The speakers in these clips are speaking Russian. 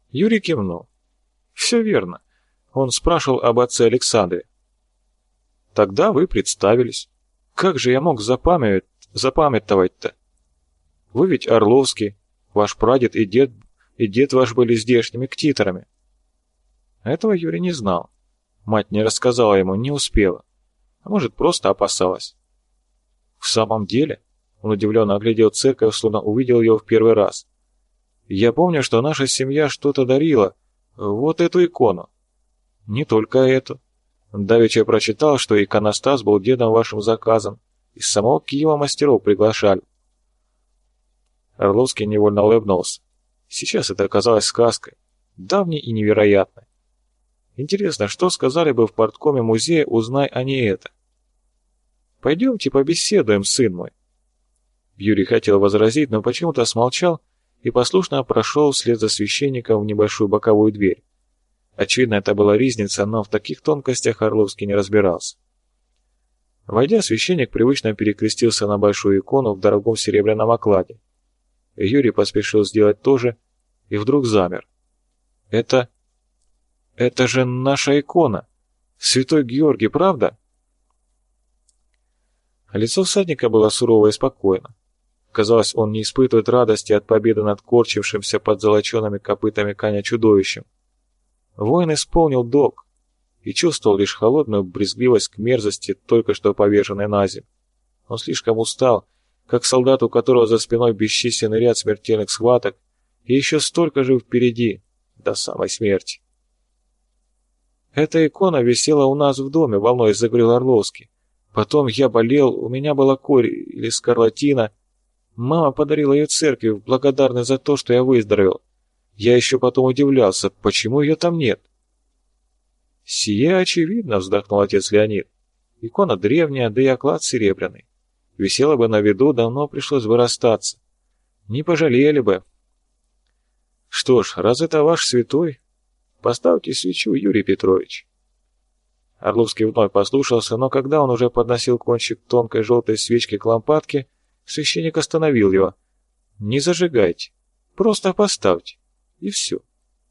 Юрий кивнул. Все верно. Он спрашивал об отце Александре. Тогда вы представились. Как же я мог запамятовать-то? Вы ведь Орловский, ваш прадед и дед ваш были здешними ктиторами. Этого Юрий не знал. Мать не рассказала ему, не успела. А может, просто опасалась. В самом деле, он удивленно оглядел церковь, словно увидел ее в первый раз. Я помню, что наша семья что-то дарила. Вот эту икону. Не только эту. Давеча я прочитал, что иконостас был дедом вашим заказан. Из самого Киева мастеров приглашали. Орловский невольно улыбнулся. Сейчас это оказалось сказкой. Давней и невероятной. Интересно, что сказали бы в парткоме музея, узнай они это. Пойдемте побеседуем, сын мой. Юрий хотел возразить, но почему-то смолчал и послушно прошел вслед за священником в небольшую боковую дверь. Очевидно, это была ризница, но в таких тонкостях Орловский не разбирался. Войдя, священник привычно перекрестился на большую икону в дорогом серебряном окладе. Юрий поспешил сделать то же и вдруг замер. Это же наша икона! Святой Георгий, правда? Лицо всадника было сурово и спокойно. Казалось, он не испытывает радости от победы над корчившимся под золочеными копытами коня чудовищем. Воин исполнил долг и чувствовал лишь холодную брезгливость к мерзости, только что поверженной на землю. Он слишком устал, как солдат, у которого за спиной бесчисленный ряд смертельных схваток, и еще столько же впереди, до самой смерти. «Эта икона висела у нас в доме», — волнуясь заговорил Орловский. «Потом я болел, у меня была корь или скарлатина. Мама подарила ее церкви в благодарность за то, что я выздоровел. Я еще потом удивлялся, почему ее там нет». «Сие очевидно», — вздохнул отец Леонид. «Икона древняя, да и оклад серебряный. Висела бы на виду, давно пришлось бы расстаться. Не пожалели бы». «Что ж, раз это ваш святой, поставьте свечу, Юрий Петрович». Орловский вновь послушался, но когда он уже подносил кончик тонкой желтой свечки к лампадке, священник остановил его. «Не зажигайте, просто поставьте, и все».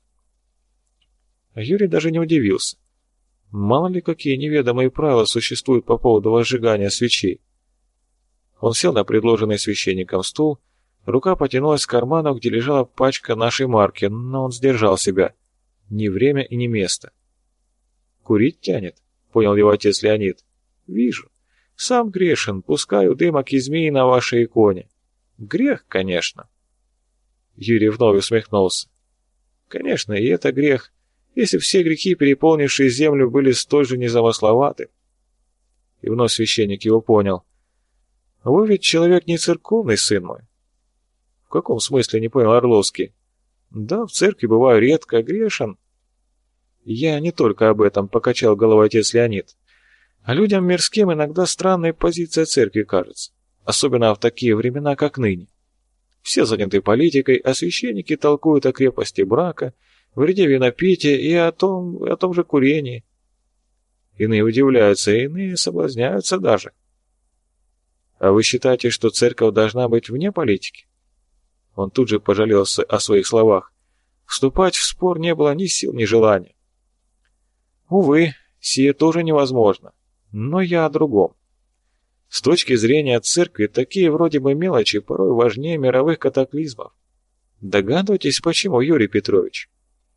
Юрий даже не удивился. Мало ли какие неведомые правила существуют по поводу возжигания свечей. Он сел на предложенный священником стул, рука потянулась к карману, где лежала пачка нашей марки, но он сдержал себя. Ни время и ни место. «Курить тянет?» — понял его отец Леонид. «Вижу. Сам грешен, пускаю дымок и змеи на вашей иконе. Грех, конечно». Юрий вновь усмехнулся. «Конечно, и это грех, если все грехи, переполнившие землю, были столь же незамысловаты». И вновь священник его понял. «Вы ведь человек не церковный, сын мой». «В каком смысле?» — не понял Орловский. «Да, в церкви бываю редко, грешен». «Я не только об этом», — покачал головой отец Леонид. «А людям мирским иногда странной позиция церкви кажется, особенно в такие времена, как ныне. Все заняты политикой, а священники толкуют о крепости брака, вреде винопития и о том же курении. Иные удивляются, иные соблазняются даже». «А вы считаете, что церковь должна быть вне политики?» Он тут же пожалел о своих словах. Вступать в спор не было ни сил, ни желания. «Увы, сие тоже невозможно. Но я о другом. С точки зрения церкви, такие вроде бы мелочи порой важнее мировых катаклизмов. Догадываетесь, почему, Юрий Петрович?»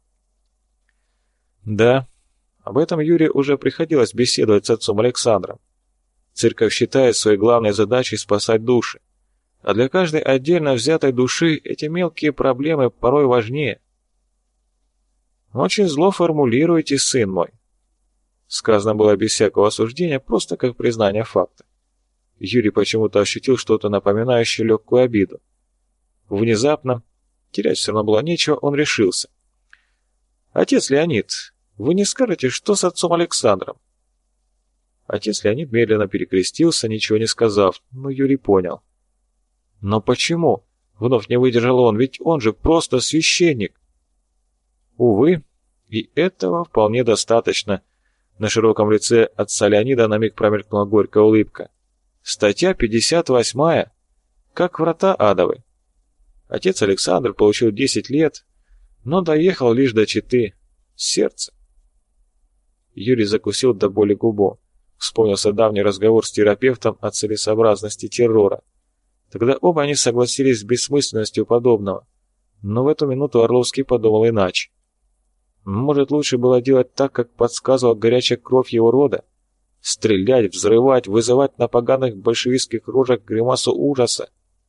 Да, об этом Юрию уже приходилось беседовать с отцом Александром. Церковь считает своей главной задачей спасать души. А для каждой отдельно взятой души эти мелкие проблемы порой важнее. «Очень зло формулируете, сын мой». Сказано было без всякого осуждения, просто как признание факта. Юрий почему-то ощутил что-то напоминающее легкую обиду. Внезапно, терять все равно было нечего, он решился. «Отец Леонид, вы не скажете, что с отцом Александром?» Отец Леонид медленно перекрестился, ничего не сказав, но Юрий понял. «Но почему?» — вновь не выдержал он, ведь он же просто священник. Увы, и этого вполне достаточно. На широком лице отца Леонида на миг промелькнула горькая улыбка. Статья 58, как врата адовы. Отец Александр получил 10 лет, но доехал лишь до Читы. Сердце. Юрий закусил до боли губу. Вспомнился давний разговор с терапевтом о целесообразности террора. Тогда оба они согласились с бессмысленностью подобного. Но в эту минуту Орловский подумал иначе. Может, лучше было делать так, как подсказывала горячая кровь его рода? Стрелять, взрывать, вызывать на поганых большевистских рожах гримасу ужаса?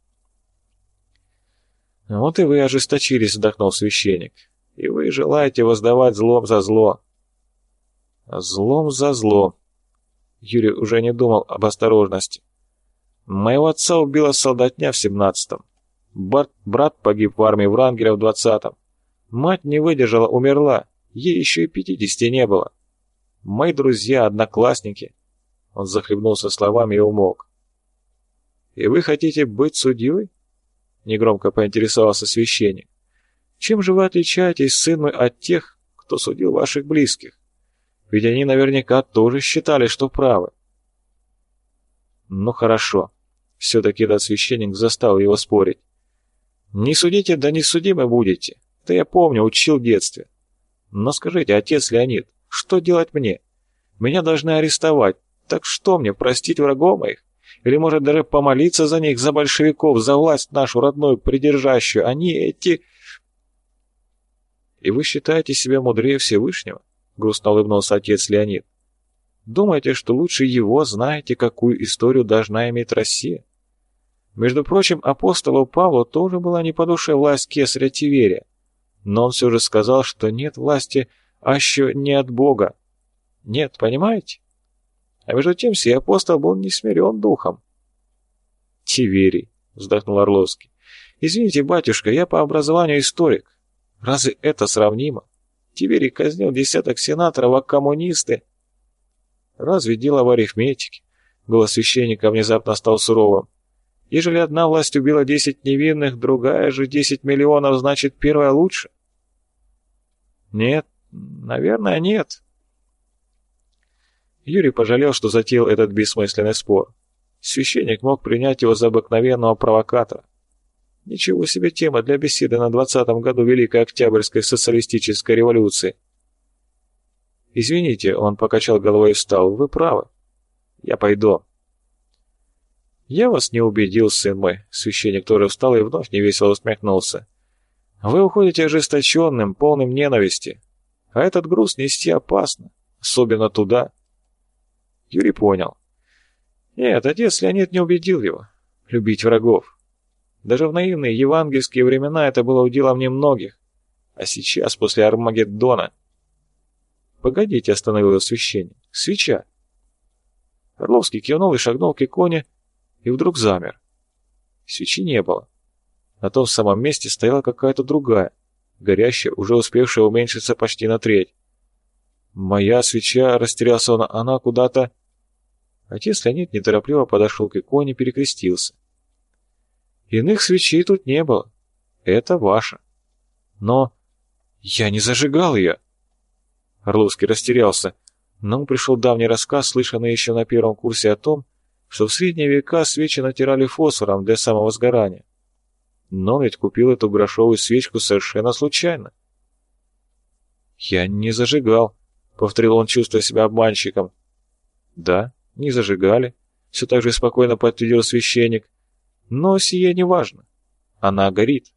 «Вот и вы ожесточились», — вздохнул священник. «И вы желаете воздавать злом за зло». «Злом за зло». Юрий уже не думал об осторожности. «Моего отца убила солдатня в 17-м. Брат погиб в армии Врангеля в 20-м. Мать не выдержала, умерла. Ей еще и 50 не было. Мои друзья, одноклассники». Он захлебнулся словами и умолк. «И вы хотите быть судьей?» Негромко поинтересовался священник. «Чем же вы отличаетесь, сын мой, от тех, кто судил ваших близких? Ведь они наверняка тоже считали, что правы». «Ну хорошо». Все-таки этот священник заставил его спорить. «Не судите, да не судимы будете. Это я помню, учил в детстве. Но скажите, отец Леонид, что делать мне? Меня должны арестовать. Так что мне, простить врагов моих? Или, может, даже помолиться за них, за большевиков, за власть нашу родную придержащую? Они эти...» «И вы считаете себя мудрее Всевышнего?» — грустно улыбнулся отец Леонид. «Думаете, что лучше его знаете, какую историю должна иметь Россия? Между прочим, апостолу Павлу тоже была не по душе власть кесаря Тиверия, но он все же сказал, что нет власти, аще не от Бога. Нет, понимаете? А между тем сей апостол был не смирен духом». «Тиверий», — вздохнул Орловский. «Извините, батюшка, я по образованию историк. Разве это сравнимо? Тиверий казнил десяток сенаторов, а коммунисты...» «Разве дело в арифметике?» Голос священника внезапно стал суровым. «Ежели одна власть убила 10 невинных, другая же 10 миллионов, значит, первая лучше?» «Нет, наверное, нет». Юрий пожалел, что затеял этот бессмысленный спор. Священник мог принять его за обыкновенного провокатора. Ничего себе тема для беседы на 20-м году Великой Октябрьской социалистической революции. «Извините», — он покачал головой и встал, — «вы правы. Я пойду». «Я вас не убедил, сын мой», — священник тоже встал и вновь невесело усмехнулся. «Вы уходите ожесточенным, полным ненависти. А этот груз нести опасно, особенно туда». Юрий понял. Нет, отец Леонид не убедил его любить врагов. Даже в наивные евангельские времена это было уделом немногих. А сейчас, после Армагеддона... «Погодите», — остановил его священник. «Свеча». Орловский кивнул и шагнул к иконе, и вдруг замер. Свечи не было. На том самом месте стояла какая-то другая, горящая, уже успевшая уменьшиться почти на треть. «Моя свеча», — растерялся он, — «она куда-то...» Отец Леонид неторопливо подошел к иконе, перекрестился. «Иных свечей тут не было. Это ваша. Но я не зажигал ее». Орловский растерялся. На ум пришел давний рассказ, слышанный еще на первом курсе о том, что в средние века свечи натирали фосфором для самого сгорания. Но он ведь купил эту грошовую свечку совершенно случайно. «Я не зажигал», — повторил он, чувствуя себя обманщиком. «Да, не зажигали», — все так же спокойно подтвердил священник. «Но сие не важно. Она горит».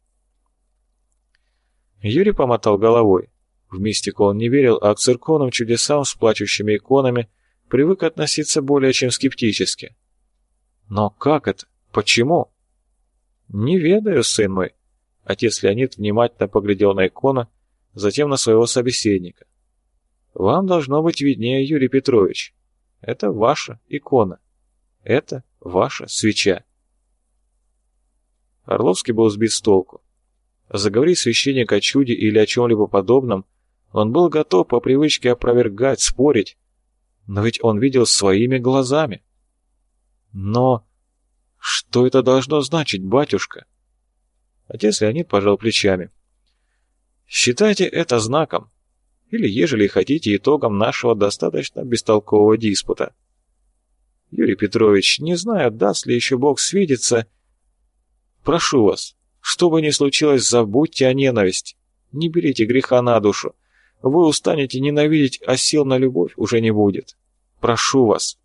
Юрий помотал головой. В мистику он не верил, а к церковным чудесам с плачущими иконами привык относиться более чем скептически. «Но как это? Почему?» «Не ведаю, сын мой». Отец Леонид внимательно поглядел на икону, затем на своего собеседника. «Вам должно быть виднее, Юрий Петрович. Это ваша икона. Это ваша свеча». Орловский был сбит с толку. Заговорить священник о чуде или о чем-либо подобном, он был готов по привычке опровергать, спорить, но ведь он видел своими глазами. «Но что это должно значить, батюшка?» Отец Леонид пожал плечами. «Считайте это знаком, или, ежели хотите, итогом нашего достаточно бестолкового диспута. Юрий Петрович, не знаю, даст ли еще Бог свидеться. Прошу вас, что бы ни случилось, забудьте о ненависти. Не берите греха на душу. Вы устанете ненавидеть, а сил на любовь уже не будет. Прошу вас».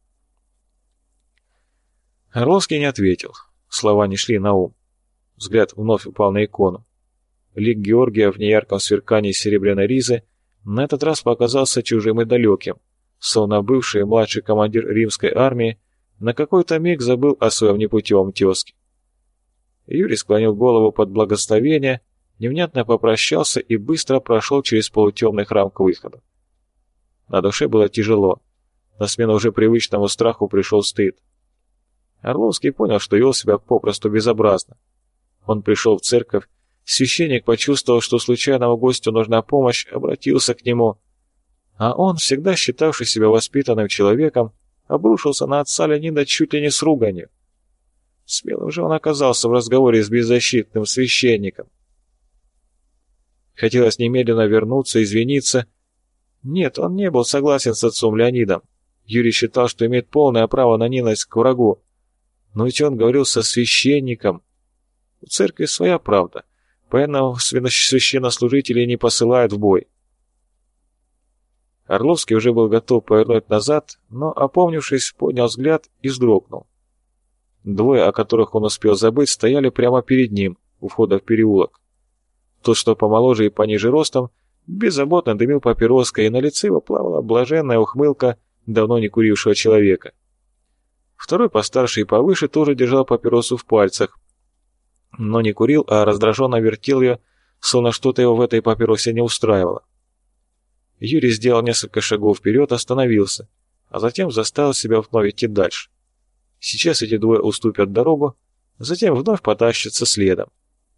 Орловский не ответил. Слова не шли на ум. Взгляд вновь упал на икону. Лик Георгия в неярком сверкании серебряной ризы на этот раз показался чужим и далеким, словно бывший и младший командир римской армии на какой-то миг забыл о своем непутевом тезке. Юрий склонил голову под благословение, невнятно попрощался и быстро прошел через полутемный храм к выходу. На душе было тяжело. На смену уже привычному страху пришел стыд. Орловский понял, что вел себя попросту безобразно. Он пришел в церковь, священник почувствовал, что случайному гостю нужна помощь, обратился к нему, а он, всегда считавший себя воспитанным человеком, обрушился на отца Леонида чуть ли не с руганью. Смелым же он оказался в разговоре с беззащитным священником. Хотелось немедленно вернуться, извиниться. Нет, он не был согласен с отцом Леонидом. Юрий считал, что имеет полное право на ненависть к врагу. Но ведь он говорил со священником. У церкви своя правда, поэтому священнослужителей не посылают в бой. Орловский уже был готов повернуть назад, но, опомнившись, поднял взгляд и вздрогнул. Двое, о которых он успел забыть, стояли прямо перед ним, у входа в переулок. Тот, что помоложе и пониже ростом, беззаботно дымил папироской, и на лице его плавала блаженная ухмылка давно не курившего человека. Второй, постарше и повыше, тоже держал папиросу в пальцах, но не курил, а раздраженно вертел ее, словно что-то его в этой папиросе не устраивало. Юрий сделал несколько шагов вперед, остановился, а затем заставил себя вновь идти дальше. Сейчас эти двое уступят дорогу, затем вновь потащатся следом.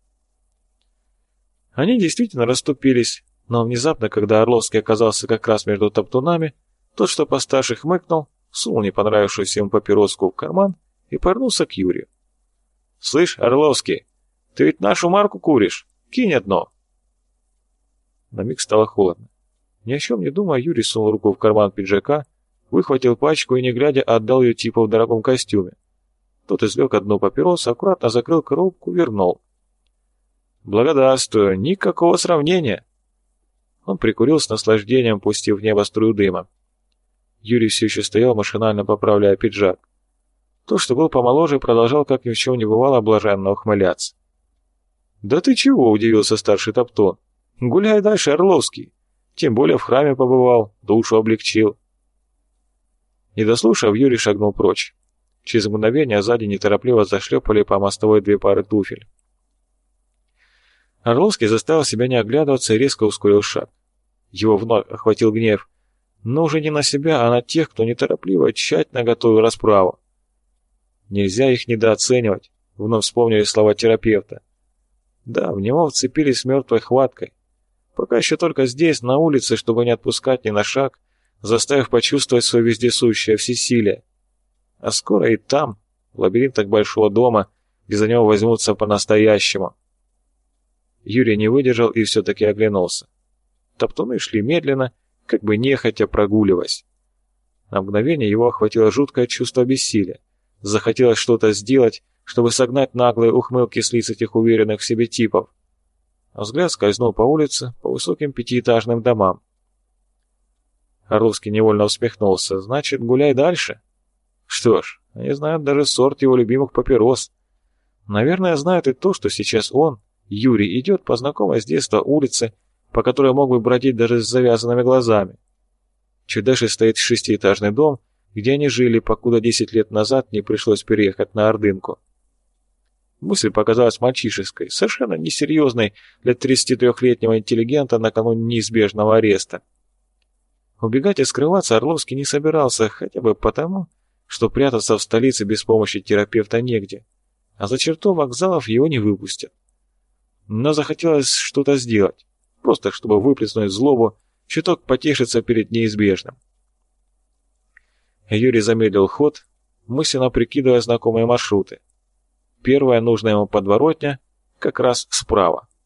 Они действительно расступились, но внезапно, когда Орловский оказался как раз между топтунами, тот, что постарше, хмыкнул, сунул не понравившуюся ему папироску в карман и повернулся к Юрию. «Слышь, Орловский, ты ведь нашу марку куришь? Кинь одно!» На миг стало холодно. Ни о чем не думая, Юрий сунул руку в карман пиджака, выхватил пачку и, не глядя, отдал ее типу в дорогом костюме. Тот извлек одну папиросу, аккуратно закрыл коробку, вернул. «Благодарствую, никакого сравнения!» Он прикурил с наслаждением, пустив в небо струю дыма. Юрий все еще стоял, машинально поправляя пиджак. Тот, что был помоложе, продолжал, как ни в чем не бывало, блаженно ухмыляться. «Да ты чего?» — удивился старший топтун. «Гуляй дальше, Орловский. Тем более в храме побывал, душу облегчил». Не дослушав, Юрий шагнул прочь. Через мгновение сзади неторопливо зашлепали по мостовой две пары туфель. Орловский заставил себя не оглядываться и резко ускорил шаг. Его вновь охватил гнев, но уже не на себя, а на тех, кто неторопливо, тщательно готовил расправу. Нельзя их недооценивать, вновь вспомнили слова терапевта. Да, в него вцепились мертвой хваткой. Пока еще только здесь, на улице, чтобы не отпускать ни на шаг, заставив почувствовать свое вездесущее всесилие. А скоро и там, в лабиринтах большого дома, где за него возьмутся по-настоящему. Юрий не выдержал и все-таки оглянулся. Топтуны шли медленно, как бы нехотя прогуливаясь. На мгновение его охватило жуткое чувство бессилия. Захотелось что-то сделать, чтобы согнать наглые ухмылки с лиц этих уверенных в себе типов. А взгляд скользнул по улице, по высоким пятиэтажным домам. Орловский невольно усмехнулся. «Значит, гуляй дальше?» Что ж, они знают даже сорт его любимых папирос. Наверное, знают и то, что сейчас он, Юрий, идет по знакомой с детства улице, по которой мог бы бродить даже с завязанными глазами. Чуть дальше стоит шестиэтажный дом, где они жили, покуда 10 лет назад не пришлось переехать на Ордынку. Мысль показалась мальчишеской, совершенно несерьезной для 33-летнего интеллигента накануне неизбежного ареста. Убегать и скрываться Орловский не собирался, хотя бы потому, что прятаться в столице без помощи терапевта негде, а за черту вокзалов его не выпустят. Но захотелось что-то сделать, просто чтобы выплеснуть злобу, чуток потешиться перед неизбежным. Юрий замедлил ход, мысленно прикидывая знакомые маршруты. Первая нужная ему подворотня как раз справа.